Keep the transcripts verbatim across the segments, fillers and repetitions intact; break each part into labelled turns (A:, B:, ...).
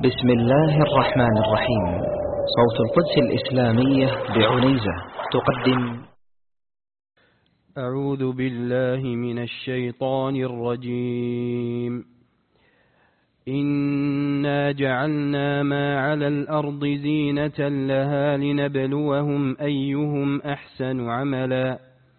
A: بسم الله الرحمن الرحيم. صوت القدس الإسلامية بعنيزة تقدم.
B: أعوذ بالله من الشيطان الرجيم. إنا جعلنا ما على الأرض زينة لها لنبلوهم أيهم أحسن عملا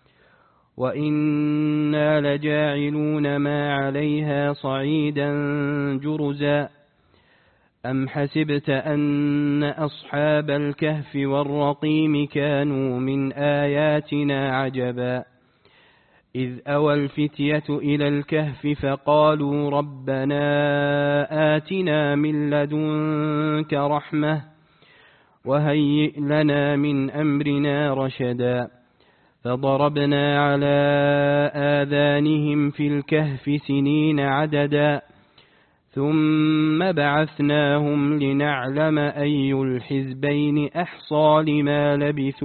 B: وإنا لجاعلون ما عليها صعيدا جرزا. أم حسبت أن أصحاب الكهف والرقيم كانوا من آياتنا عجبا إذ أوى الفتية إلى الكهف فقالوا ربنا آتنا من لدنك رحمة وهيئ لنا من أمرنا رشدا فضربنا على آذانهم في الكهف سنين عددا ثم بعثناهم لنعلم أي الحزبين أحصى لما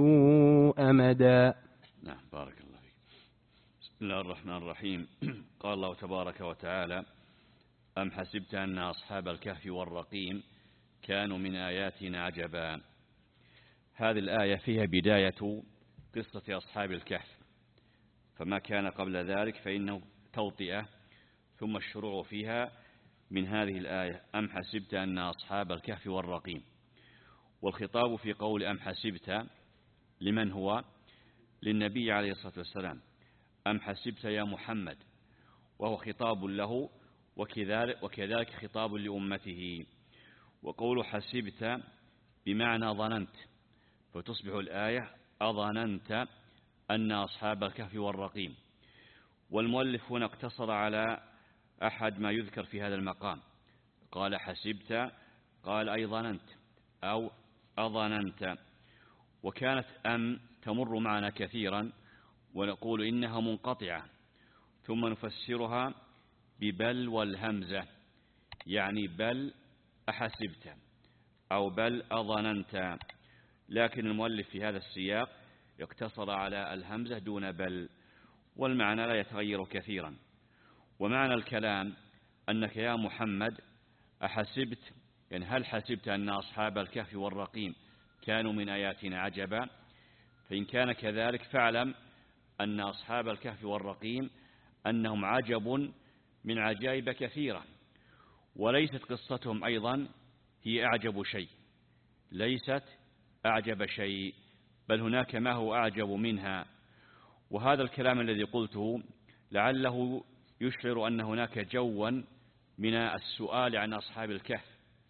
B: لبثوا أمدا.
C: نعم، بارك الله فيك. بسم الله الرحمن الرحيم. قال الله تبارك وتعالى: أم حسبت أن أصحاب الكهف والرقيم كانوا من آياتنا عجبا. هذه الآية فيها بداية قصة أصحاب الكهف، فما كان قبل ذلك فإنه توطئة، ثم الشروع فيها من هذه الآية: أم حسبت أن أصحاب الكهف والرقيم. والخطاب في قول أم حسبت لمن هو؟ للنبي عليه الصلاة والسلام. أم حسبت يا محمد، وهو خطاب له وكذلك, وكذلك خطاب لأمته. وقول حسبت بمعنى ظننت، فتصبح الآية أظننت أن أصحاب الكهف والرقيم. والمؤلف هنا اقتصر على أحد ما يذكر في هذا المقام، قال حسبت، قال أي ظننت أو أظننت. وكانت أم تمر معنا كثيرا ونقول إنها منقطعة، ثم نفسرها ببل والهمزة، يعني بل أحسبت أو بل أظننت. لكن المؤلف في هذا السياق يقتصر على الهمزة دون بل، والمعنى لا يتغير كثيرا. ومعنى الكلام أنك يا محمد أحسبت، يعني هل حسبت أن أصحاب الكهف والرقيم كانوا من آياتنا عجبا؟ فإن كان كذلك فاعلم أن أصحاب الكهف والرقيم أنهم عجب من عجائب كثيرة، وليست قصتهم أيضا هي أعجب شيء، ليست أعجب شيء، بل هناك ما هو أعجب منها. وهذا الكلام الذي قلته لعله يشعر أن هناك جوا من السؤال عن أصحاب الكهف،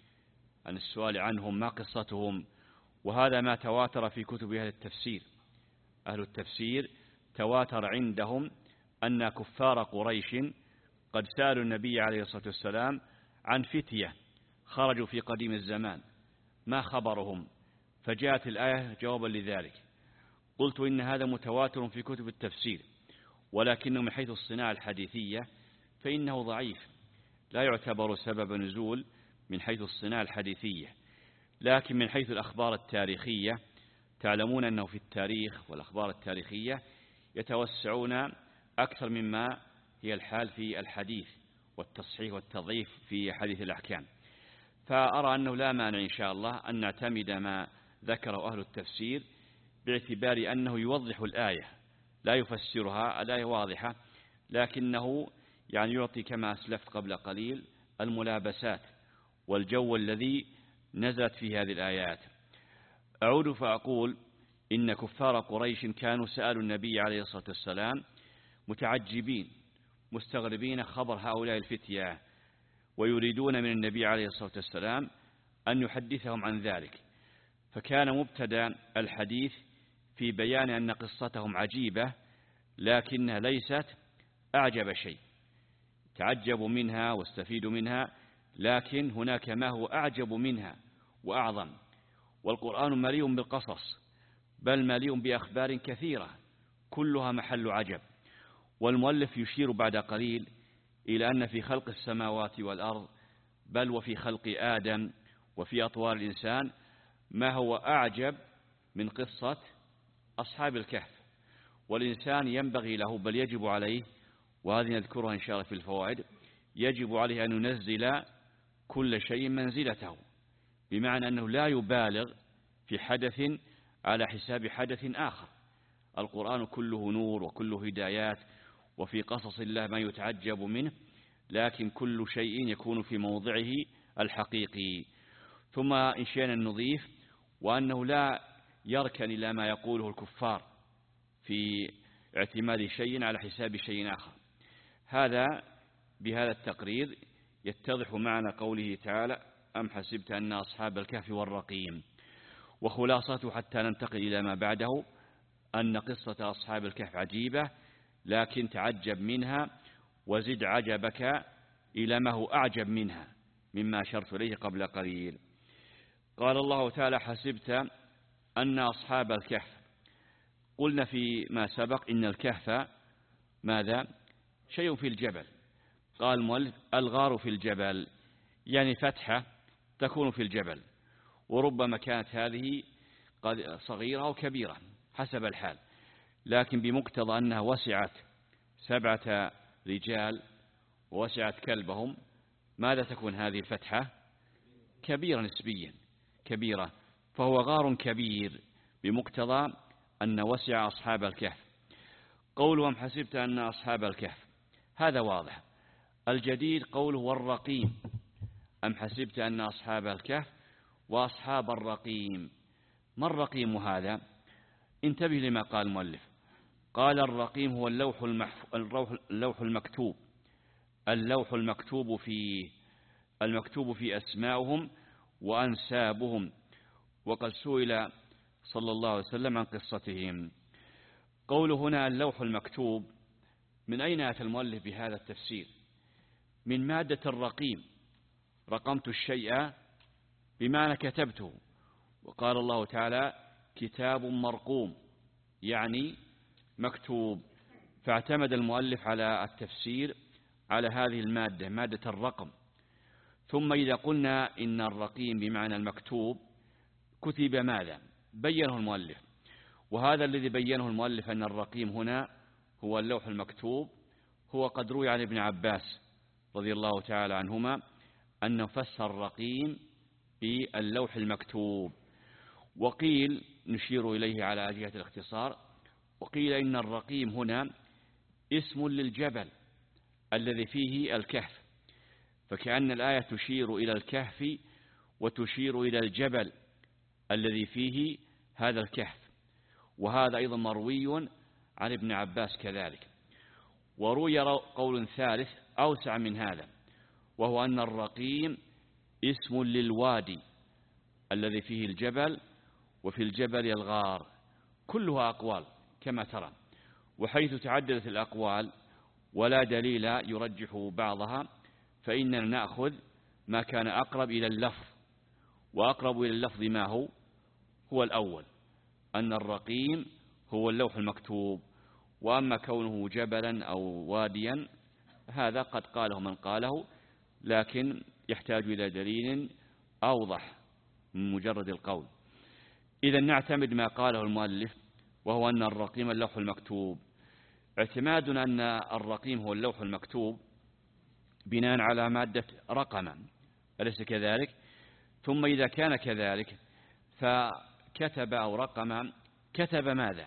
C: عن السؤال عنهم ما قصتهم. وهذا ما تواتر في كتب أهل التفسير. أهل التفسير تواتر عندهم أن كفار قريش قد سألوا النبي عليه الصلاة والسلام عن فتية خرجوا في قديم الزمان ما خبرهم، فجاءت الآية جوابا لذلك. قلت إن هذا متواتر في كتب التفسير، ولكنه من حيث الصناعة الحديثية فإنه ضعيف، لا يعتبر سبب نزول من حيث الصناعة الحديثية. لكن من حيث الأخبار التاريخية تعلمون أنه في التاريخ والأخبار التاريخية يتوسعون أكثر مما هي الحال في الحديث والتصحيح والتضعيف في حديث الأحكام. فأرى أنه لا مانع إن شاء الله أن نعتمد ما ذكره أهل التفسير، باعتبار أنه يوضح الآية، لا يفسرها، الآية واضحة، لكنه يعني يعطي كما أسلفت قبل قليل الملابسات والجو الذي نزلت في هذه الآيات. أعود فأقول إن كفار قريش كانوا سألوا النبي عليه الصلاة والسلام متعجبين مستغربين خبر هؤلاء الفتية، ويريدون من النبي عليه الصلاة والسلام أن يحدثهم عن ذلك. فكان مبتدأ الحديث في بيان أن قصتهم عجيبة، لكنها ليست أعجب شيء. تعجبوا منها واستفيدوا منها، لكن هناك ما هو أعجب منها وأعظم. والقرآن مليء بالقصص، بل مليء بأخبار كثيرة كلها محل عجب. والمؤلف يشير بعد قليل إلى أن في خلق السماوات والأرض، بل وفي خلق آدم وفي أطوار الإنسان، ما هو أعجب من قصة أصحاب الكهف. والإنسان ينبغي له، بل يجب عليه، وهذه نذكرها إن شاء الله في الفوائد، يجب عليه أن ينزل كل شيء منزلته، بمعنى أنه لا يبالغ في حدث على حساب حدث آخر. القرآن كله نور وكله هدايات، وفي قصص الله ما يتعجب منه، لكن كل شيء يكون في موضعه الحقيقي. ثم إن شئنا نضيف وأنه لا يركن إلى ما يقوله الكفار في اعتماد شيء على حساب شيء آخر. هذا بهذا التقرير يتضح معنى قوله تعالى: أم حسبت أن أصحاب الكهف والرقيم. وخلاصته حتى ننتقل إلى ما بعده أن قصة أصحاب الكهف عجيبة، لكن تعجب منها وزد عجبك إلى ما هو أعجب منها مما أشرت إليه قبل قليل. قال الله تعالى: حسبت أن أصحاب الكهف. قلنا فيما سبق إن الكهف ماذا؟ شيء في الجبل. قال المؤلف: الغار في الجبل، يعني فتحة تكون في الجبل، وربما كانت هذه صغيرة أو كبيرة حسب الحال، لكن بمقتضى أنها وسعت سبعة رجال ووسعت كلبهم، ماذا تكون هذه الفتحة؟ كبيرة نسبيا، كبيرة، فهو غار كبير بمقتضى أن وسع أصحاب الكهف. قولهم حسبت أن أصحاب الكهف هذا واضح. الجديد قوله والرقيم، أم حسبت أن أصحاب الكهف وأصحاب الرقيم. ما الرقيم هذا؟ انتبه لما قال المؤلف. قال: الرقيم هو اللوح, المحف... اللوح المكتوب، اللوح المكتوب فيه المكتوب في أسماؤهم وأنسابهم. وقد سئل صلى الله عليه وسلم عن قصتهم. قول هنا اللوح المكتوب، من أين أتى المؤلف بهذا التفسير؟ من مادة الرقيم، رقمت الشيء بمعنى كتبته. وقال الله تعالى: كتاب مرقوم، يعني مكتوب. فاعتمد المؤلف على التفسير على هذه المادة، مادة الرقم. ثم إذا قلنا إن الرقيم بمعنى المكتوب، كتب ماذا؟ بينه المؤلف، وهذا الذي بينه المؤلف أن الرقيم هنا هو اللوح المكتوب. هو قد روي عن ابن عباس رضي الله تعالى عنهما أنه فسر الرقيم باللوح المكتوب. وقيل، نشير إليه على جهة الاختصار، وقيل إن الرقيم هنا اسم للجبل الذي فيه الكهف، فكأن الآية تشير إلى الكهف وتشير إلى الجبل الذي فيه هذا الكهف. وهذا أيضا مروي عن ابن عباس كذلك. وروي قول ثالث أوسع من هذا، وهو أن الرقيم اسم للوادي الذي فيه الجبل، وفي الجبل الغار. كلها أقوال كما ترى، وحيث تعددت الأقوال ولا دليل يرجح بعضها، فإننا نأخذ ما كان أقرب إلى اللفظ، وأقرب إلى اللفظ ما هو هو الأول، أن الرقيم هو اللوح المكتوب. وأما كونه جبلا أو واديا هذا قد قاله من قاله، لكن يحتاج إلى دليل أوضح من مجرد القول. إذا نعتمد ما قاله المؤلف، وهو أن الرقيم اللوح المكتوب. اعتمادنا أن الرقيم هو اللوح المكتوب بناء على مادة رقما، أليس كذلك؟ ثم إذا كان كذلك فكتب أو رقم، كتب ماذا؟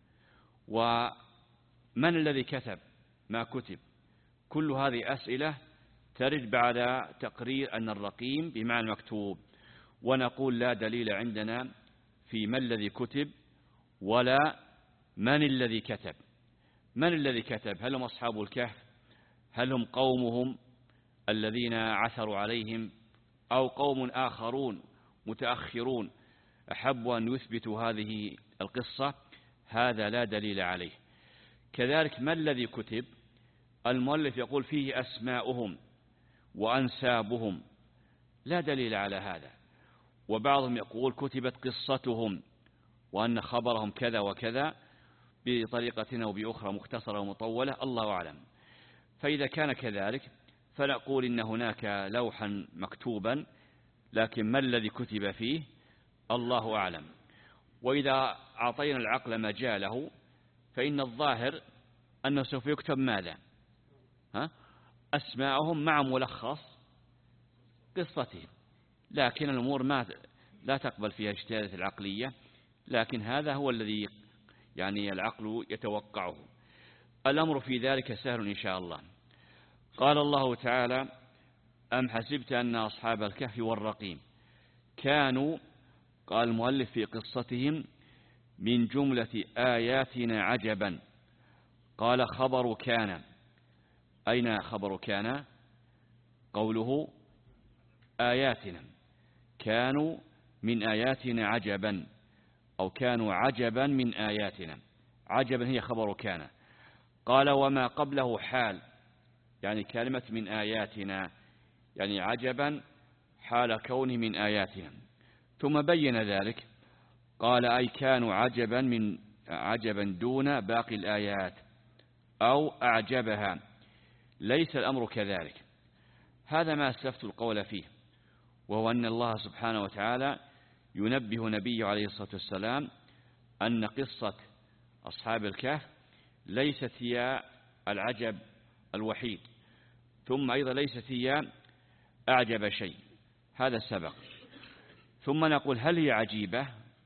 C: ومن الذي كتب ما كتب؟ كل هذه أسئلة ترد بعد تقرير أن الرقيم بمعنى مكتوب. ونقول لا دليل عندنا في من الذي كتب ولا من الذي كتب. من الذي كتب؟ هل هم أصحاب الكهف؟ هل هم قومهم الذين عثروا عليهم، أو قوم آخرون متأخرون أحبوا أن يثبتوا هذه القصة؟ هذا لا دليل عليه. كذلك ما الذي كتب؟ المؤلف يقول فيه أسماؤهم وأنسابهم، لا دليل على هذا. وبعضهم يقول كتبت قصتهم، وأن خبرهم كذا وكذا بطريقة أو بأخرى مختصرة ومطولة، الله أعلم. فإذا كان كذلك فنقول إن هناك لوحا مكتوبا، لكن ما الذي كتب فيه الله أعلم. وإذا أعطينا العقل مجاله فإن الظاهر أنه سوف يكتب ماذا؟ ها؟ أسماءهم مع ملخص قصته، لكن الأمور ما لا تقبل فيها اجتهادات العقلية، لكن هذا هو الذي يعني العقل يتوقعه. الأمر في ذلك سهل إن شاء الله. قال الله تعالى: أم حسبت أن أصحاب الكهف والرقيم كانوا، قال المؤلف في قصتهم، من جملة آياتنا عجبا. قال: خبر كان. أين خبر كان؟ قوله آياتنا، كانوا من آياتنا عجبا، أو كانوا عجبا من آياتنا. عجبا هي خبر كان. قال: وما قبله حال، يعني كلمة من آياتنا، يعني عجبا حال كونه من آياتنا. ثم بين ذلك قال: أي كانوا عجبا من عجبا دون باقي الآيات أو أعجبها. ليس الأمر كذلك. هذا ما أسلفت القول فيه، وهو أن الله سبحانه وتعالى ينبه نبيه عليه الصلاة والسلام أن قصة أصحاب الكهف ليست هي العجب الوحيد، ثم أيضا ليست هي أعجب شيء، هذا سبق. ثم نقول: هل هي عجيبة؟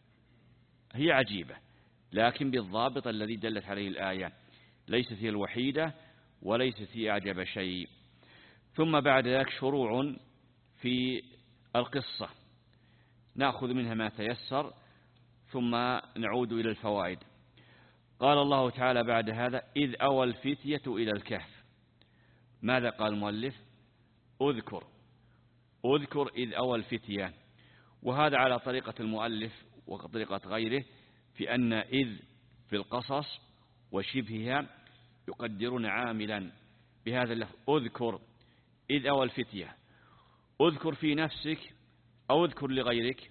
C: هي عجيبة، لكن بالضابط الذي دلت عليه الآية، ليست هي الوحيدة وليست هي أعجب شيء. ثم بعد ذلك شروع في القصة، نأخذ منها ما تيسر ثم نعود إلى الفوائد. قال الله تعالى بعد هذا: إذ أوى الفتية إلى الكهف. ماذا قال المؤلف؟ أذكر أذكر إذ أوى الفتية. وهذا على طريقة المؤلف وطريقة غيره، في أن إذ في القصص وشبهها يقدرون عاملا بهذا اللفظ: أذكر إذ أوى الفتية. أذكر في نفسك أو أذكر لغيرك،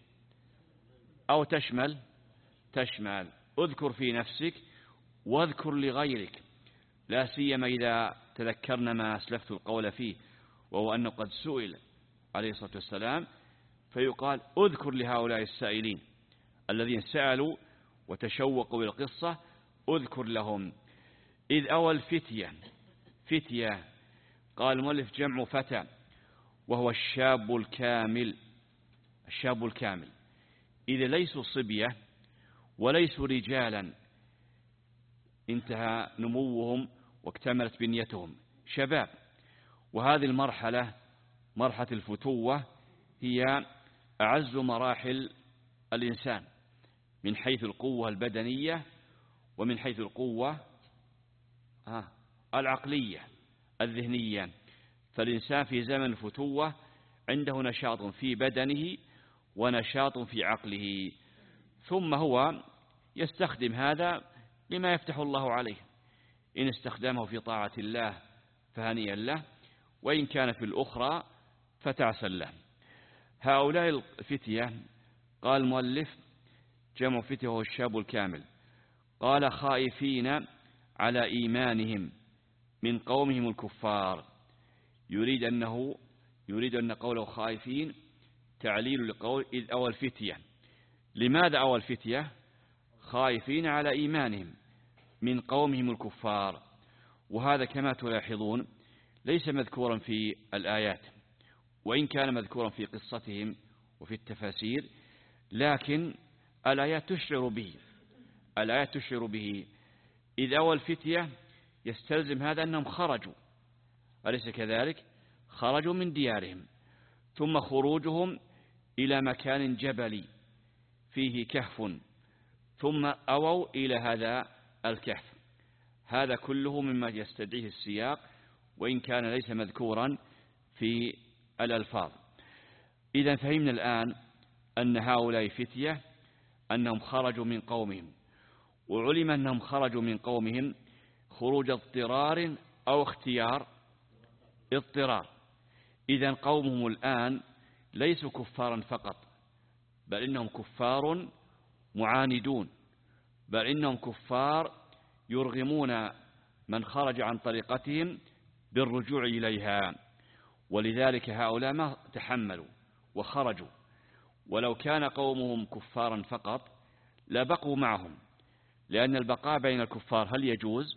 C: أو تشمل تشمل أذكر في نفسك واذكر لغيرك، لا سيما إذا تذكرنا ما أسلفت القول فيه، وهو أنه قد سئل عليه الصلاة والسلام فيقال: أذكر لهؤلاء السائلين الذين سألوا وتشوقوا بالقصة، أذكر لهم. إذ أوى الفتية، فتية قال المؤلف جمع فتى، وهو الشاب الكامل. الشاب الكامل إذا ليسوا صبية وليسوا رجالا انتهى نموهم واكتملت بنيتهم، شباب. وهذه المرحلة، مرحلة الفتوة، هي أعز مراحل الإنسان من حيث القوة البدنية ومن حيث القوة العقلية الذهنية. فالإنسان في زمن الفتوة عنده نشاط في بدنه ونشاط في عقله، ثم هو يستخدم هذا لما يفتح الله عليه. إن استخدمه في طاعة الله فهنيئا له، وإن كان في الأخرى فتعسا له. هؤلاء الفتية قال المؤلف جمع فتية وهو الشاب الكامل. قال: خائفين على إيمانهم من قومهم الكفار. يريد أنه يريد أن قوله خائفين تعليل لقول إذ أوى الفتية. لماذا أوى الفتية؟ خائفين على إيمانهم من قومهم الكفار. وهذا كما تلاحظون ليس مذكورا في الآيات، وإن كان مذكورا في قصتهم وفي التفاسير، لكن الآيات تشعر به الآيات تشعر به إذ أوى الفتية يستلزم هذا أنهم خرجوا، أليس كذلك؟ خرجوا من ديارهم، ثم خروجهم إلى مكان جبلي فيه كهف، ثم أووا إلى هذا الكهف. هذا كله مما يستدعيه السياق، وإن كان ليس مذكورا في الألفاظ. إذا فهمنا الآن أن هؤلاء فتية أنهم خرجوا من قومهم، وعلم أنهم خرجوا من قومهم خروج اضطرار أو اختيار. اضطرار. إذا قومهم الآن ليسوا كفارا فقط، بل إنهم كفار معاندون، بل إنهم كفار يرغمون من خرج عن طريقتهم بالرجوع إليها. ولذلك هؤلاء ما تحملوا وخرجوا. ولو كان قومهم كفارا فقط لبقوا معهم، لأن البقاء بين الكفار هل يجوز؟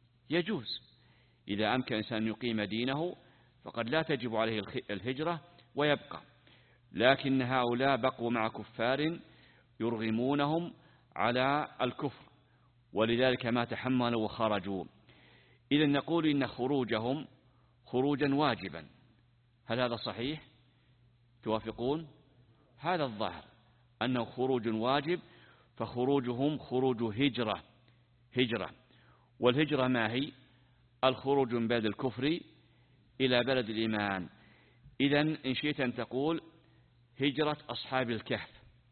C: يجوز. إذا أمكن إنسان أن يقيم دينه فقد لا تجب عليه الهجرة ويبقى، لكن هؤلاء بقوا مع كفار يرغمونهم على الكفر، ولذلك ما تحملوا وخرجوا. إذن نقول إن خروجهم خروجا واجبا. هل هذا صحيح؟ توافقون؟ هذا الظاهر أنه خروج واجب، فخروجهم خروج هجرة هجرة والهجرة ما هي؟ الخروج من بلد الكفر إلى بلد الإيمان. إذن إن شئت أن تقول هجرة أصحاب الكهف،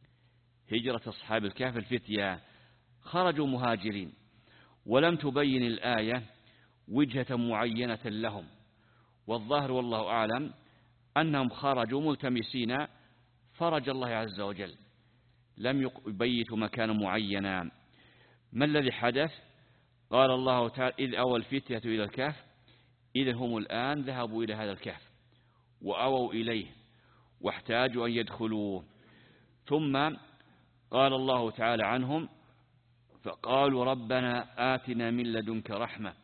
C: هجرة أصحاب الكهف الفتية خرجوا مهاجرين، ولم تبين الآية وجهة معينة لهم، والظاهر والله أعلم أنهم خرجوا ملتمسين فرج الله عز وجل، لم يبيتوا مكانا معينا. ما الذي حدث؟ قال الله تعالى إذ أوى الفتية إلى الكهف إذ هم الآن ذهبوا إلى هذا الكهف وأووا إليه واحتاجوا أن يدخلوه. ثم قال الله تعالى عنهم فقالوا ربنا آتنا من لدنك رحمة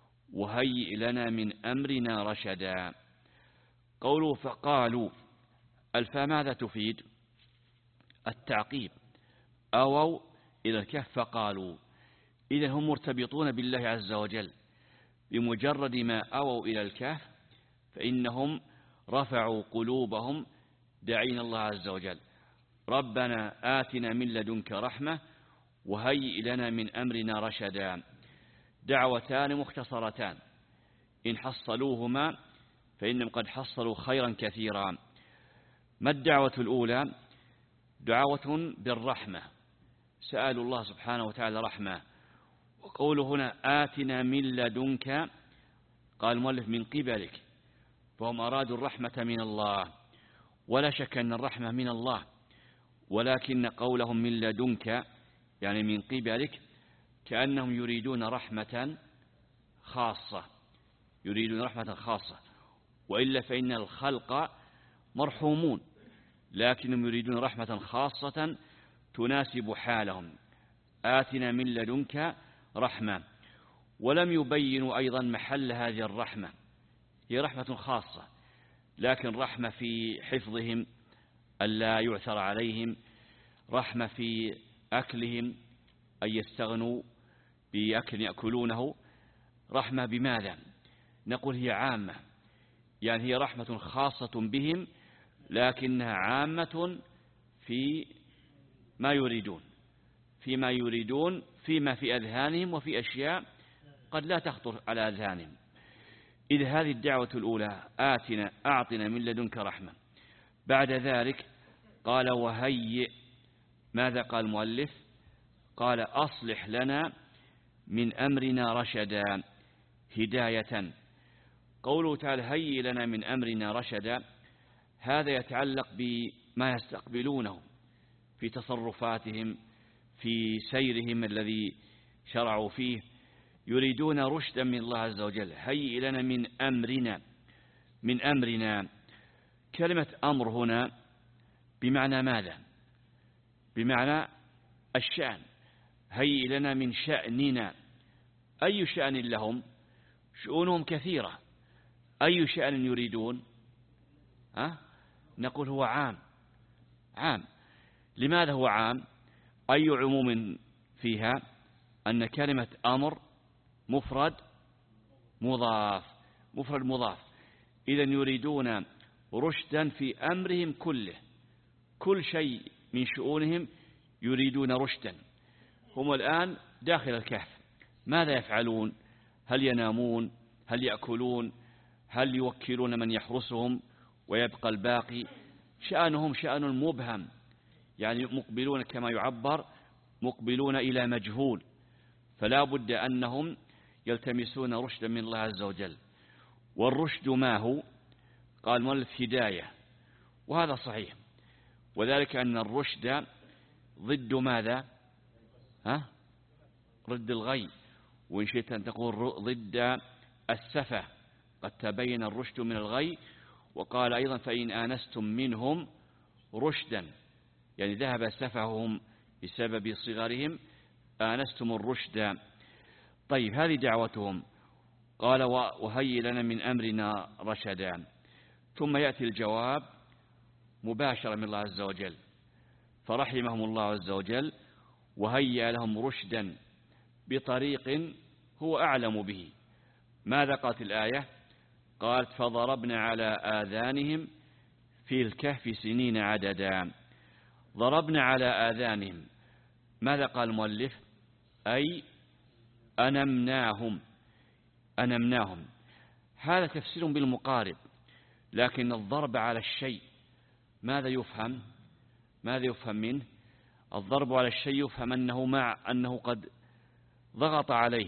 C: وهيئ لنا من أمرنا رشدا. قولوا فقالوا الفاء ماذا تفيد؟ التعقيب. أووا إلى الكهف فقالوا، إذا هم مرتبطون بالله عز وجل، بمجرد ما أووا إلى الكهف فإنهم رفعوا قلوبهم داعين الله عز وجل ربنا آتنا من لدنك رحمة وهيئ لنا من أمرنا رشدا. دعوتان مختصرتان إن حصلوهما فإنهم قد حصلوا خيرا كثيرا. ما الدعوة الأولى؟ دعوة بالرحمة، سألوا الله سبحانه وتعالى رحمة. وقوله هنا آتنا من لدنك، قال المؤلف من قبلك، فهم أرادوا الرحمة من الله، ولا شك أن الرحمة من الله، ولكن قولهم من لدنك يعني من قبلك كأنهم يريدون رحمة خاصة، يريدون رحمة خاصة، وإلا فإن الخلق مرحومون، لكنهم يريدون رحمة خاصة تناسب حالهم. آتنا من لدنك رحمة. ولم يبينوا أيضا محل هذه الرحمة، هي رحمة خاصة، لكن رحمة في حفظهم ألا يعثر عليهم، رحمة في أكلهم أن يستغنوا بأكل يأكلونه. رحمة بماذا؟ نقول هي عامة، يعني هي رحمة خاصة بهم لكنها عامة في ما يريدون، فيما يريدون فيما في أذهانهم، وفي أشياء قد لا تخطر على أذهانهم. إذ هذه الدعوة الأولى آتنا أعطنا من لدنك رحمة. بعد ذلك قال وهيئ، ماذا قال المؤلف؟ قال أصلح لنا من أمرنا رشدا، هداية. قوله تعالى هيئ لنا من أمرنا رشدا، هذا يتعلق بما يستقبلونه في تصرفاتهم، في سيرهم الذي شرعوا فيه، يريدون رشدا من الله عز وجل. هيئ لنا من أمرنا، من أمرنا. كلمة أمر هنا بمعنى ماذا؟ بمعنى الشأن. هيئ لنا من شأننا. أي شأن لهم؟ شؤونهم كثيرة. أي شأن يريدون؟ أه؟ نقول هو عام، عام. لماذا هو عام؟ أي عموم فيها؟ أن كلمة أمر مفرد مضاف، مفرد مضاف. إذن يريدون رشدا في أمرهم كله، كل شيء من شؤونهم يريدون رشدا. هم الآن داخل الكهف، ماذا يفعلون؟ هل ينامون؟ هل يأكلون؟ هل يوكلون من يحرسهم ويبقى الباقي؟ شأنهم شأن مبهم، يعني مقبلون كما يعبر مقبلون إلى مجهول، فلا بد أنهم يلتمسون رشدا من الله عز وجل. والرشد ما هو؟ قال مؤلف هداية، وهذا صحيح، وذلك أن الرشد ضد ماذا؟ ها؟ ضد الغي، وإن شئت أن تقول ضد السفة، قد تبين الرشد من الغي. وقال أيضا فإن آنستم منهم رشدا، يعني ذهب سفههم بسبب صغرهم، آنستم الرشد. طيب هذه دعوتهم. قال وهيئ لنا من أمرنا رشدا. ثم يأتي الجواب مباشرة من الله عز وجل، فرحمهم الله عز وجل وهيأ لهم رشدا بطريق هو أعلم به. ماذا قالت الآية؟ قالت فضربنا على آذانهم في الكهف سنين عددا. ضربنا على آذانهم، ماذا قال المؤلف؟ أي أنمناهم، أنمناهم. هذا تفسير بالمقارب، لكن الضرب على الشيء ماذا يفهم؟ ماذا يفهم منه؟ الضرب على الشيء يفهم أنه مع أنه قد ضغط عليه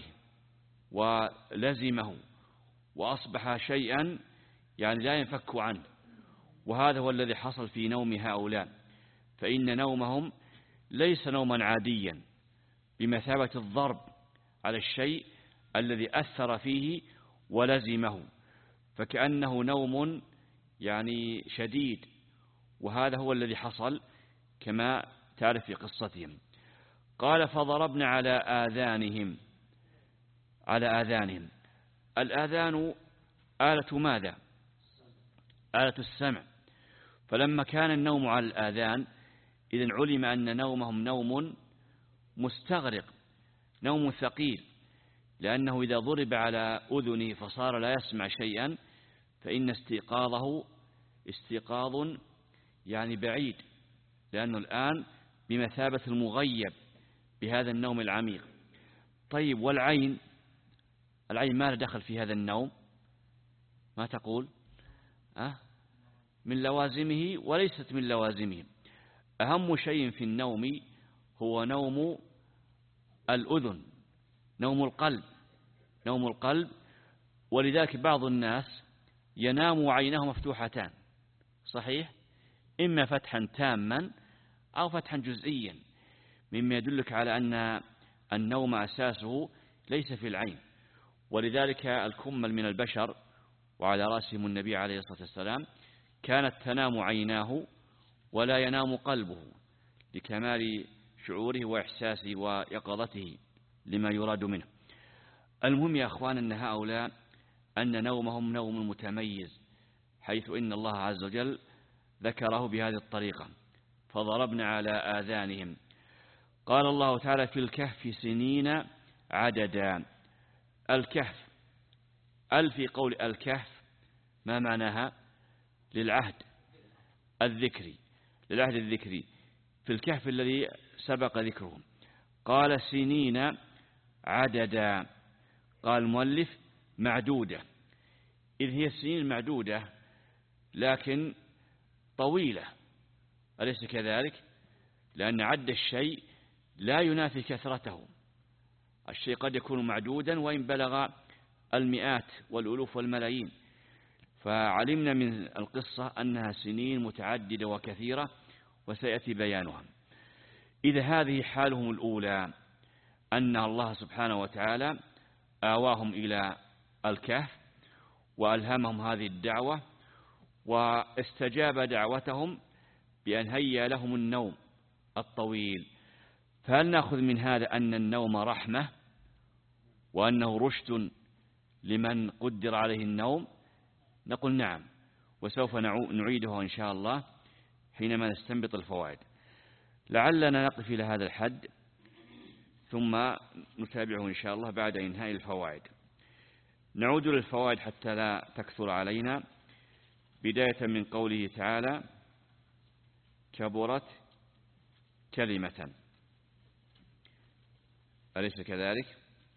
C: ولزمه وأصبح شيئا يعني لا ينفك عنه، وهذا هو الذي حصل في نوم هؤلاء، فإن نومهم ليس نوما عاديا بمثابة الضرب على الشيء الذي أثر فيه ولزمه، فكأنه نوم يعني شديد، وهذا هو الذي حصل كما تعرف في قصتهم. قال فضربنا على آذانهم، على آذانهم. الآذان آلة ماذا؟ آلة السمع، فلما كان النوم على الآذان إذن علم أن نومهم نوم مستغرق، نوم ثقيل، لأنه إذا ضرب على أذنه فصار لا يسمع شيئا فإن استيقاظه استيقاظ يعني بعيد، لأنه الآن بمثابة المغيب بهذا النوم العميق. طيب والعين، العين ما دخل في هذا النوم؟ ما تقول؟ أه؟ من لوازمه وليست من لوازمه. أهم شيء في النوم هو نوم الأذن، نوم القلب، نوم القلب. ولذلك بعض الناس ينام عينه مفتوحتان، صحيح؟ إما فتحا تاما أو فتحا جزئيا، مما يدلك على أن النوم أساسه ليس في العين. ولذلك الكمل من البشر وعلى رأسهم النبي عليه الصلاة والسلام كانت تنام عيناه ولا ينام قلبه لكمال شعوره وإحساسه ويقظته لما يراد منه. المهم يا أخوان أن هؤلاء أن نومهم نوم متميز، حيث إن الله عز وجل ذكره بهذه الطريقة فضربنا على آذانهم. قال الله تعالى في الكهف سنين عددا. الكهف، ال في قول الكهف ما معناها؟ للعهد الذكري، للعهد الذكري في الكهف الذي سبق ذكره. قال سنين عددا، قال المؤلف معدودة، إذ هي السنين معدودة لكن طويلة، أليس كذلك؟ لأن عد الشيء لا ينافي كثرته، الشيء قد يكون معدودا وإن بلغ المئات والألوف والملايين، فعلمنا من القصة أنها سنين متعددة وكثيرة وسيأتي بيانها. إذا هذه حالهم الأولى أن الله سبحانه وتعالى آواهم إلى الكهف وألهمهم هذه الدعوة واستجاب دعوتهم بأن هيأ لهم النوم الطويل. فهل نأخذ من هذا أن النوم رحمة وأنه رشد لمن قدر عليه النوم؟ نقول نعم، وسوف نعيده إن شاء الله حينما نستنبط الفوائد. لعلنا نقف إلى هذا الحد ثم نتابعه إن شاء الله بعد إنهاء الفوائد. نعود للفوائد حتى لا تكثر علينا، بداية من قوله تعالى كبرت كلمة، أليس كذلك؟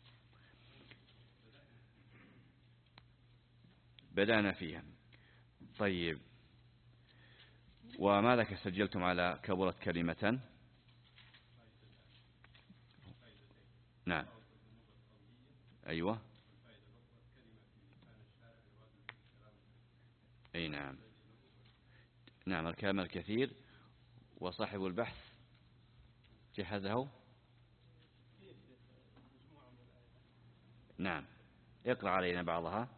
C: بدأنا فيها. طيب، وماذا سجلتم على كبرت كلمة؟ نعم، أيوة، أي نعم، نعم، الكلام الكثير. وصاحب البحث جهزه؟ نعم، اقرأ علينا بعضها.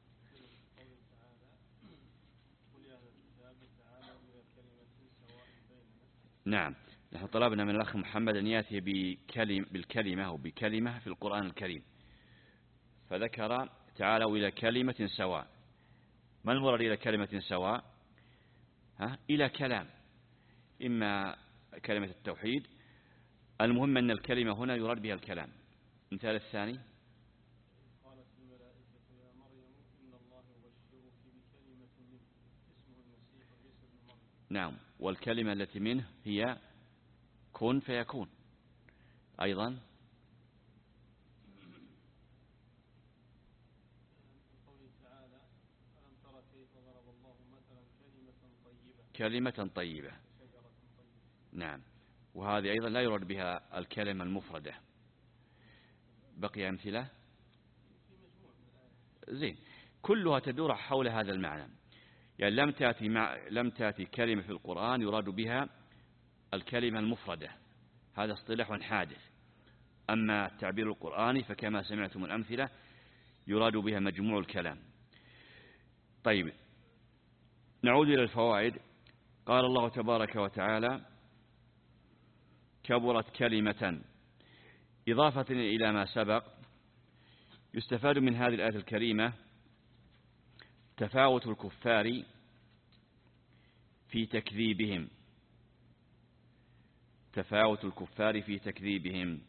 C: نعم، نحن طلبنا من الأخ محمد أن يأتي بكلم بالكلمة أو بكلمة في القرآن الكريم، فذكر تعالوا إلى كلمة سواء. ما المراد إلى كلمة سواء؟ ها إلى كلام، إما كلمة التوحيد، المهم أن الكلمة هنا يراد بها الكلام. المثال الثاني:
B: قالت الملائكة يا مريم إن الله يبشرك بكلمة منه اسمه المسيح عيسى ابن مريم.
C: نعم، والكلمة التي منه هي كن فيكون. أيضا
B: قوله تعالى ألم تر كيف ضرب الله مثلا كلمة طيبة
C: كلمة طيبة.
B: شجرة طيبة.
C: نعم، وهذه أيضا لا يراد بها الكلمة المفردة. بقي أمثلة؟ زين، كلها تدور حول هذا المعنى. يعني لم تأتي مع لم تأتي كلمة في القرآن يراد بها الكلمة المفردة، هذا اصطلاح حادث. أما التعبير القرآني فكما سمعتم الأمثلة يراد بها مجموع الكلام. طيب، نعود إلى الفوائد. قال الله تبارك وتعالى: كبرت كلمة. إضافة إلى ما سبق، يستفاد من هذه الآية الكريمة تفاوت الكفار في تكذيبهم تفاوت الكفار في تكذيبهم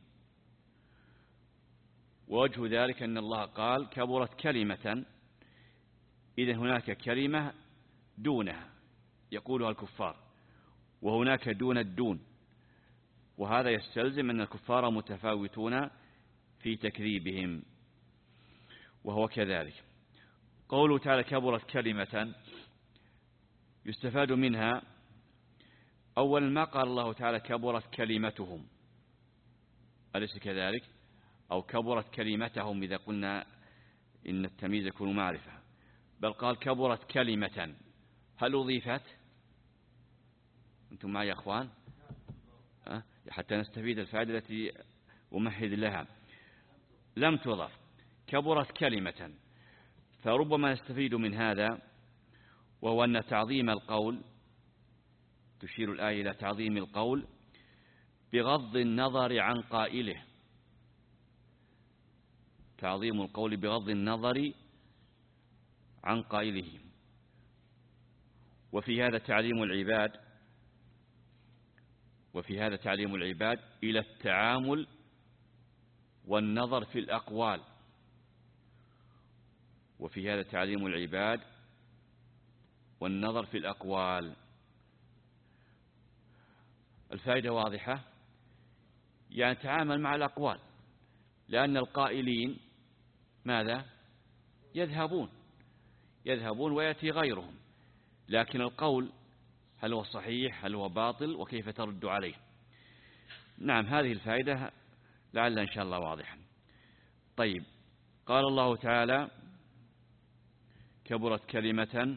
C: ووجه ذلك أن الله قال كبرت كلمة، إذن هناك كلمة دونها يقولها الكفار، وهناك دون الدون، وهذا يستلزم أن الكفار متفاوتون في تكذيبهم، وهو كذلك. قوله تعالى كبرت كلمة، يستفاد منها أولا ما قال الله تعالى كبرت كلمتهم، أليس كذلك؟ أو كبرت كلمتهم إذا قلنا إن التمييز يكون معرفة، بل قال كبرت كلمة. هل أضيفت؟ أنتم معي يا أخوان؟ أه؟ حتى نستفيد الفائدة التي أمهد لها. لم تضف، كبرت كلمة. فربما نستفيد من هذا، وهو أن تعظيم القول، تشير الآية إلى تعظيم القول بغض النظر عن قائله، تعظيم القول بغض النظر عن قائله. وفي هذا تعليم العباد وفي هذا تعليم العباد إلى التعامل والنظر في الأقوال وفي هذا تعليم العباد والنظر في الأقوال. الفائدة واضحة، يعني تعامل مع الأقوال، لأن القائلين ماذا؟ يذهبون يذهبون ويأتي غيرهم، لكن القول هل هو صحيح هل هو باطل وكيف ترد عليه. نعم، هذه الفائدة لعل إن شاء الله واضحة. طيب، قال الله تعالى كبرت كلمة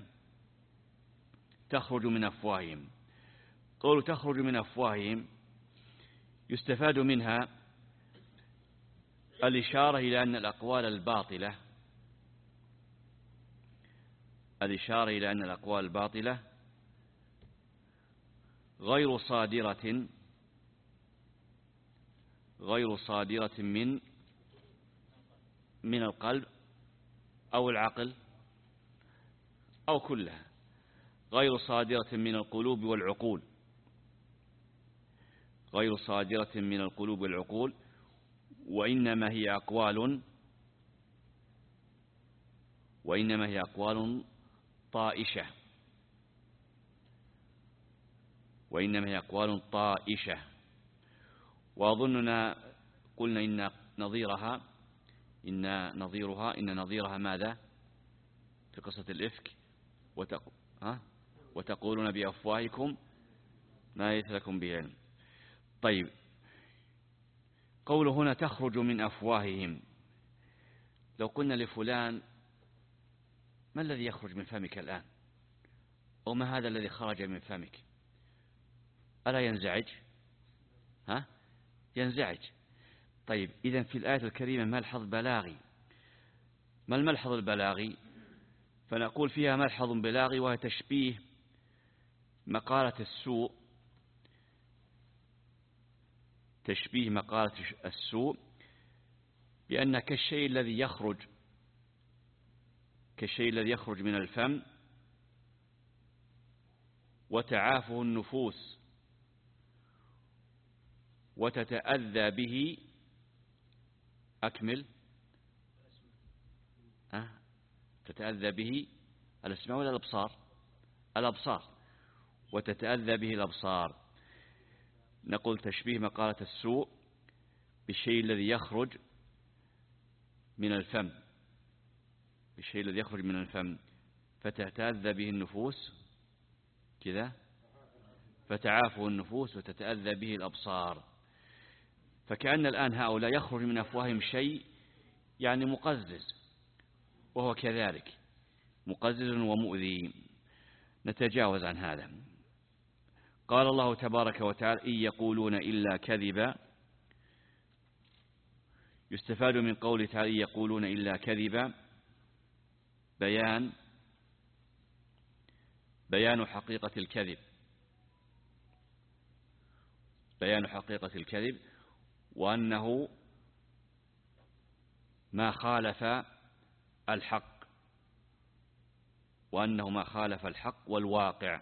C: تخرج من أفواههم. قول تخرج من أفواههم يستفاد منها الإشارة إلى أن الأقوال الباطلة الإشارة إلى أن الأقوال الباطلة غير صادرة غير صادرة من من القلب أو العقل أو كلها، غير صادرة من القلوب والعقول غير صادرة من القلوب والعقول وإنما هي أقوال وإنما هي أقوال طائشة وإنما هي أقوال طائشة وأظننا قلنا إن نظيرها إن نظيرها إن نظيرها ماذا في قصة الإفك؟ وتق... ها؟ وتقولون بأفواهكم ما ليس لكم به علم. طيب، قوله هنا تخرج من أفواههم، لو قلنا لفلان ما الذي يخرج من فمك الآن، أو ما هذا الذي خرج من فمك، ألا ينزعج؟ ها؟ ينزعج. طيب، إذن في الآية الكريمة ملحظ بلاغي. ما الملحظ البلاغي؟ فنقول فيها ملحظ بلاغي، وهي تشبيه مقالة السوء تشبيه مقالة السوء بأن كالشيء الذي يخرج كالشيء الذي يخرج من الفم وتعافه النفوس وتتأذى به. أكمل. أه؟ تتأذى به الأسماع ولا الأبصار؟ الأبصار. وتتأذى به الأبصار. نقول تشبيه مقالة السوء بالشيء الذي يخرج من الفم، بالشيء الذي يخرج من الفم، فتتأذى به النفوس كذا، فتعافه النفوس وتتأذى به الأبصار. فكأن الآن هؤلاء يخرج من أفواههم شيء يعني مقزز، وهو كذلك مقزز ومؤذي. نتجاوز عن هذا. قال الله تبارك وتعالى: إن يقولون إلا كذبا. يستفاد من قوله تعالى: إن يقولون إلا كذبا بيان بيان حقيقة الكذب، بيان حقيقة الكذب، وأنه ما خالف الحق، وأنه ما خالف الحق والواقع.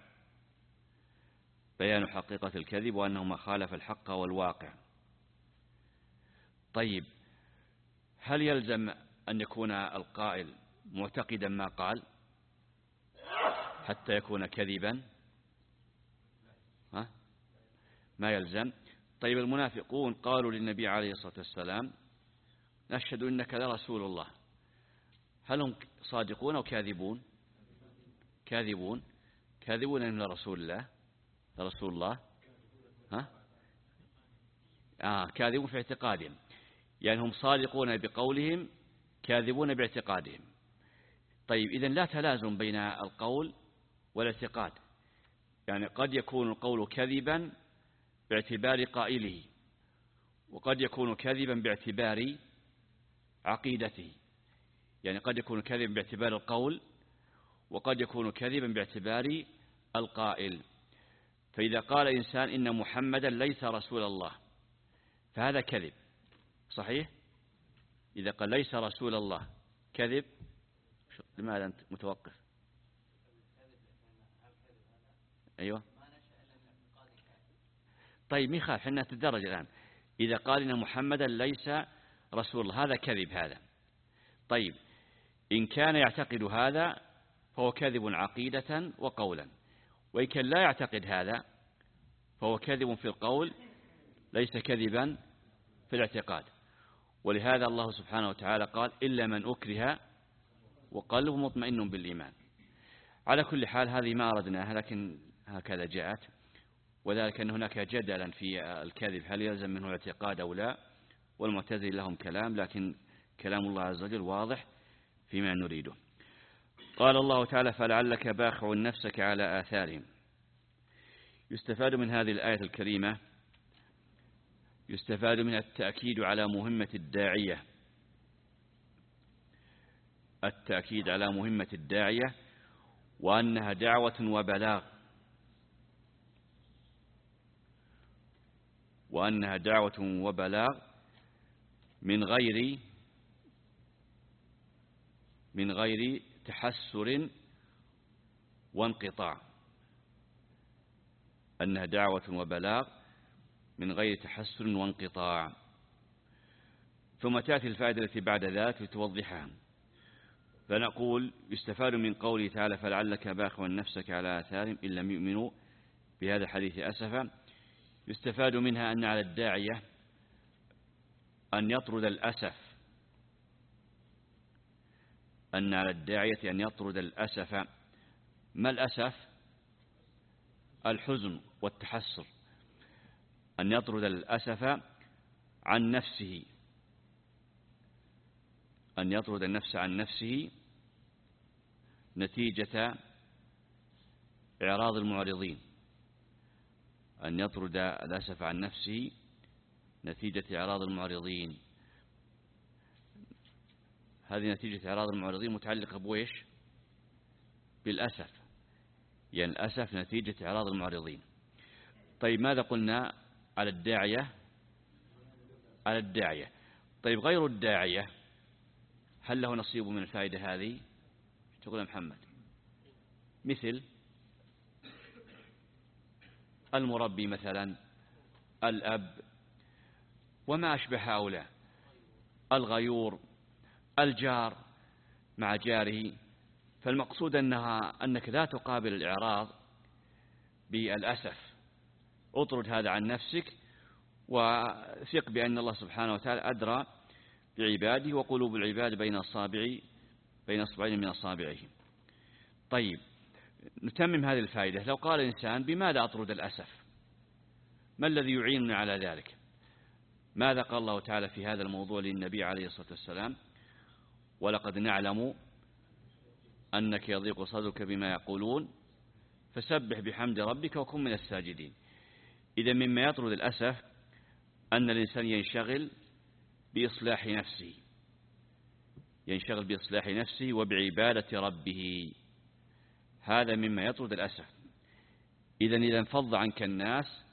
C: بيان حقيقة الكذب وأنه ما خالف الحق والواقع. طيب، هل يلزم أن يكون القائل معتقدا ما قال حتى يكون كذبا؟ ها؟ ما يلزم. طيب، المنافقون قالوا للنبي عليه الصلاة والسلام: نشهد إنك لرسول الله. هل هم صادقون أو كاذبون؟ كاذبون. كاذبون إنهم لرسول الله، لرسول الله. ها؟ آه كاذبون في اعتقادهم، يعني هم صادقون بقولهم كاذبون باعتقادهم. طيب، إذن لا تلازم بين القول والاعتقاد، يعني قد يكون القول كذبا باعتبار قائله، وقد يكون كذبا باعتبار عقيدته. يعني قد يكون كذبا باعتبار القول، وقد يكون كذبا باعتبار القائل. فإذا قال إنسان إن محمدا ليس رسول الله فهذا كذب، صحيح؟ إذا قال ليس رسول الله كذب. لماذا أنت متوقف؟ أيوة. طيب، مي خاف، حنا تدرج الآن. إذا قال إن محمدا ليس رسول الله هذا كذب هذا. طيب، إن كان يعتقد هذا فهو كذب عقيدة وقولا، وإن كان لا يعتقد هذا فهو كذب في القول ليس كذبا في الاعتقاد. ولهذا الله سبحانه وتعالى قال: إلا من أكره وقلبه مطمئن بالإيمان. على كل حال هذه ما أردناها، لكن هكذا جاءت، وذلك أن هناك جدلا في الكذب هل يلزم منه الاعتقاد أو لا، والمعتزلة لهم كلام، لكن كلام الله عز وجل واضح فيما نريده. قال الله تعالى: فلعلك باخع نفسك على آثارهم. يستفاد من هذه الآية الكريمة يستفاد منها التأكيد على مهمة الداعية، التأكيد على مهمة الداعية، وأنها دعوة وبلاغ، وأنها دعوة وبلاغ من غير من غير تحسر وانقطاع، أنها دعوة وبلاغ من غير تحسر وانقطاع. ثم تأتي الفائدة التي بعد ذلك لتوضحها، فنقول: يستفاد من قوله تعالى: فلعلك باخع نفسك على آثارهم إن لم يؤمنوا بهذا الحديث أسفا. يستفاد منها أن على الداعية أن يطرد الأسف، أن على الداعية أن يطرد الأسف. ما الأسف؟ الحزن والتحسر. أن يطرد الأسف عن نفسه، أن يطرد النفس عن نفسه نتيجة إعراض المعرضين، أن يطرد الأسف عن نفسه نتيجة إعراض المعرضين. هذه نتيجة إعراض المعرضين متعلقة بويش؟ بالأسف، يعني الأسف نتيجة إعراض المعرضين. طيب، ماذا قلنا على الداعية؟ على الداعية. طيب، غير الداعية هل له نصيب من الفائدة هذه؟ تقول يا محمد مثل المربي مثلا، الأب، وما أشبه هؤلاء، الغيور، الجار مع جاره. فالمقصود أنها أنك لا تقابل الإعراض بالأسف، اطرد هذا عن نفسك، وثق بأن الله سبحانه وتعالى أدرى بعباده، وقلوب العباد بين أصابع بين أصبعين من أصابعه. طيب، نتمم هذه الفائدة. لو قال الإنسان بماذا أطرد الأسف؟ ما الذي يعيننا على ذلك؟ ماذا قال الله تعالى في هذا الموضوع للنبي عليه الصلاة والسلام؟ ولقد نعلم أنك يضيق صدرك بما يقولون فسبح بحمد ربك وكن من الساجدين. إذا مما يطرد الأسف أن الإنسان ينشغل بإصلاح نفسه، ينشغل بإصلاح نفسه وبعبادة ربه، هذا مما يطرد الأسف. إذا إذا انفض عنك الناس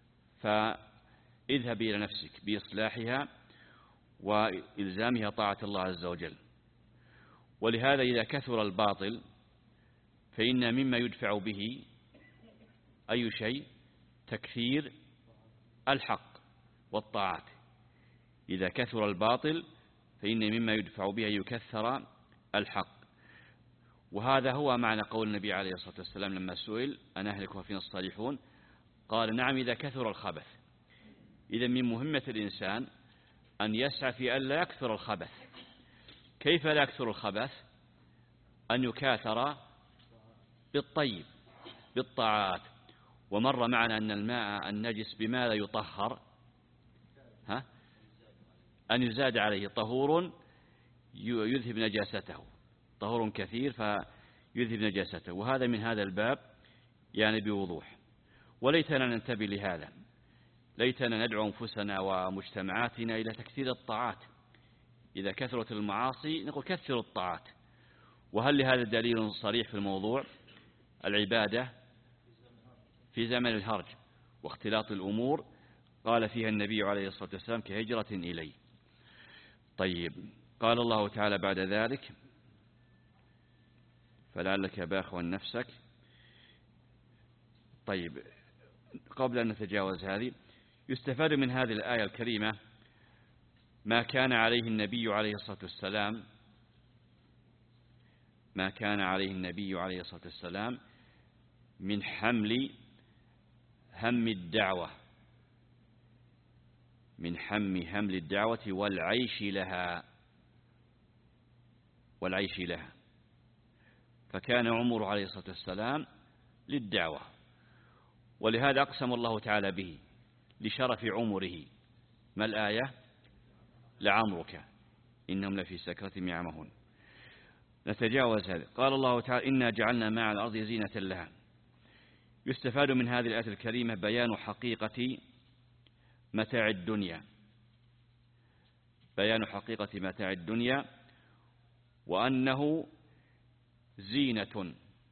C: فاذهب إلى نفسك بإصلاحها وإلزامها طاعة الله عز وجل. ولهذا إذا كثر الباطل فإن مما يدفع به أي شيء؟ تكثير الحق والطاعات. إذا كثر الباطل فإن مما يدفع به يكثر الحق. وهذا هو معنى قول النبي عليه الصلاة والسلام لما سئل أنهلك وفينا الصالحون؟ قال نعم إذا كثر الخبث. إذا من مهمة الإنسان أن يسعى في أن لا يكثر الخبث. كيف لا يكثر الخبث؟ أن يكاثر بالطيب بالطاعات. ومر معنا أن الماء النجس بماذا يطهر؟ ها؟ أن يزاد عليه طهور يذهب نجاسته، طهور كثير فيذهب نجاسته. وهذا من هذا الباب يعني بوضوح. وليتنا ننتبه لهذا، ليتنا ندعو أنفسنا ومجتمعاتنا إلى تكثير الطاعات. إذا كثرت المعاصي نقول كثروا الطاعات. وهل لهذا دليل صريح في الموضوع؟ العبادة في زمن الهرج واختلاط الأمور قال فيها النبي عليه الصلاة والسلام كهجرة إليه. طيب، قال الله تعالى بعد ذلك فلعلك باخع نفسك. طيب، قبل أن نتجاوز هذه، يستفاد من هذه الآية الكريمة ما كان عليه النبي عليه الصلاة والسلام ما كان عليه النبي عليه الصلاة والسلام من حمل هم الدعوة من حم حمل الدعوة والعيش لها والعيش لها فكان عمره عليه الصلاة والسلام للدعوة، ولهذا أقسم الله تعالى به لشرف عمره. ما الآية؟ لعمرك إنهم لفي سكرتهم يعمهون. نتجاوز هذا. قال الله تعالى إنا جعلنا مع الأرض زينة لها. يستفاد من هذه الآية الكريمة بيان حقيقة متاع الدنيا بيان حقيقة متاع الدنيا وأنه زينة.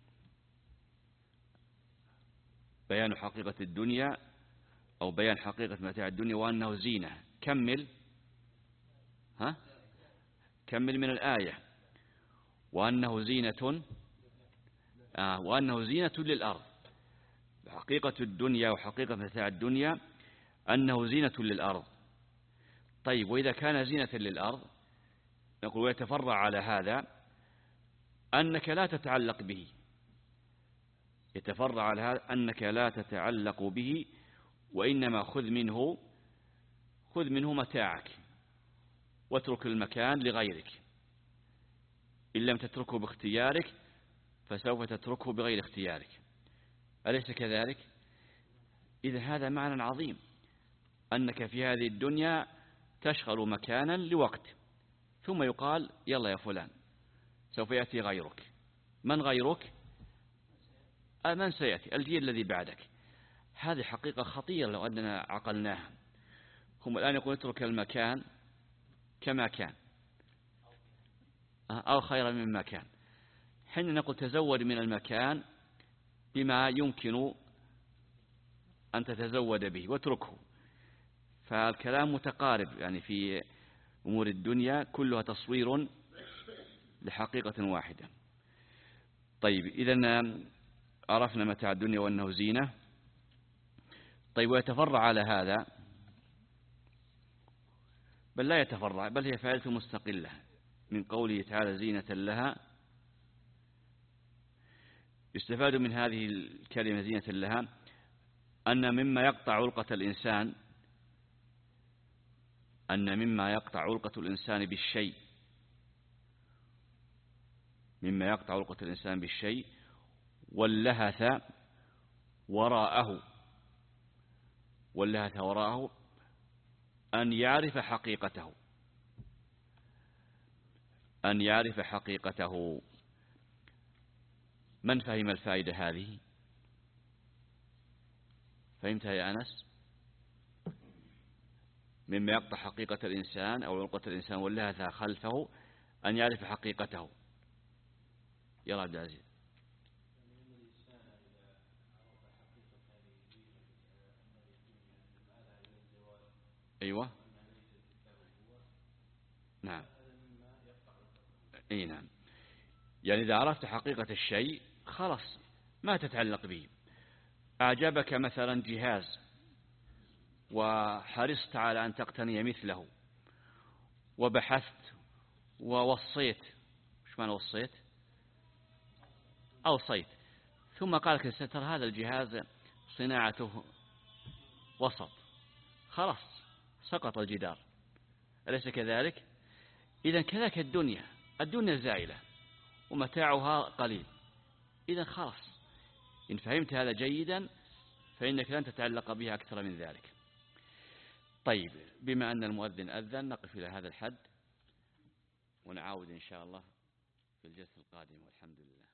C: بيان حقيقة الدنيا أو بيان حقيقة متاع الدنيا وأنه زينة. كمل ها كمل من الآية. وأنه زينة آه وأنه زينة للأرض. حقيقة الدنيا وحقيقة متاع الدنيا أنه زينة للأرض. طيب، وإذا كان زينة للأرض نقول ويتفرع على هذا أنك لا تتعلق به يتفرع على هذا أنك لا تتعلق به وإنما خذ منه خذ منه متاعك واترك المكان لغيرك. إن لم تتركه باختيارك فسوف تتركه بغير اختيارك. أليس كذلك؟ إذا هذا معنى عظيم، أنك في هذه الدنيا تشغل مكانا لوقت ثم يقال يلا يا فلان سوف يأتي غيرك. من غيرك؟ من سيأتي؟ الجيل الذي بعدك. هذه حقيقة خطيرة لو أننا عقلناها. هم الآن يقول اترك المكان كما كان أو خيرا مما كان. حين نقول تزود من المكان بما يمكن أن تتزود به واتركه. فالكلام متقارب يعني في أمور الدنيا كلها تصوير لحقيقة واحدة. طيب، إذن عرفنا متاع الدنيا وأنه زينة. طيب ويتفرع على هذا؟ بل لا يتفرع، بل هي فائدة مستقلة من قوله تعالى زينة لها. يستفاد من هذه الكلمة زينة لها أن مما يقطع علقة الإنسان أن مما يقطع علقة الإنسان بالشيء مما يقطع علقة الإنسان بالشيء واللهث وراءه واللهث وراءه أن يعرف حقيقته أن يعرف حقيقته. من فهم الفائدة هذه؟ فهمتها يا أنس؟ مما يقطع حقيقة الإنسان أو علقة الإنسان واللهث خلفه أن يعرف حقيقته. يلا عبد العزيز. أيوة نعم أي نعم. يعني إذا عرفت حقيقة الشيء خلاص ما تتعلق به. أعجبك مثلا جهاز وحرصت على أن تقتني مثله وبحثت ووصيت. وش معنى وصيت؟ أوصيت. ثم قال لك ترى هذا الجهاز صناعته وسط، خلاص سقط الجدار، أليس كذلك؟ إذا كذلك الدنيا الدنيا زائلة ومتاعها قليل. إذا خلاص إن فهمت هذا جيدا فإنك لن تتعلق بها أكثر من ذلك. طيب بما أن المؤذن أذن نقف إلى هذا الحد ونعاود إن شاء الله في الجلسة القادمة والحمد لله.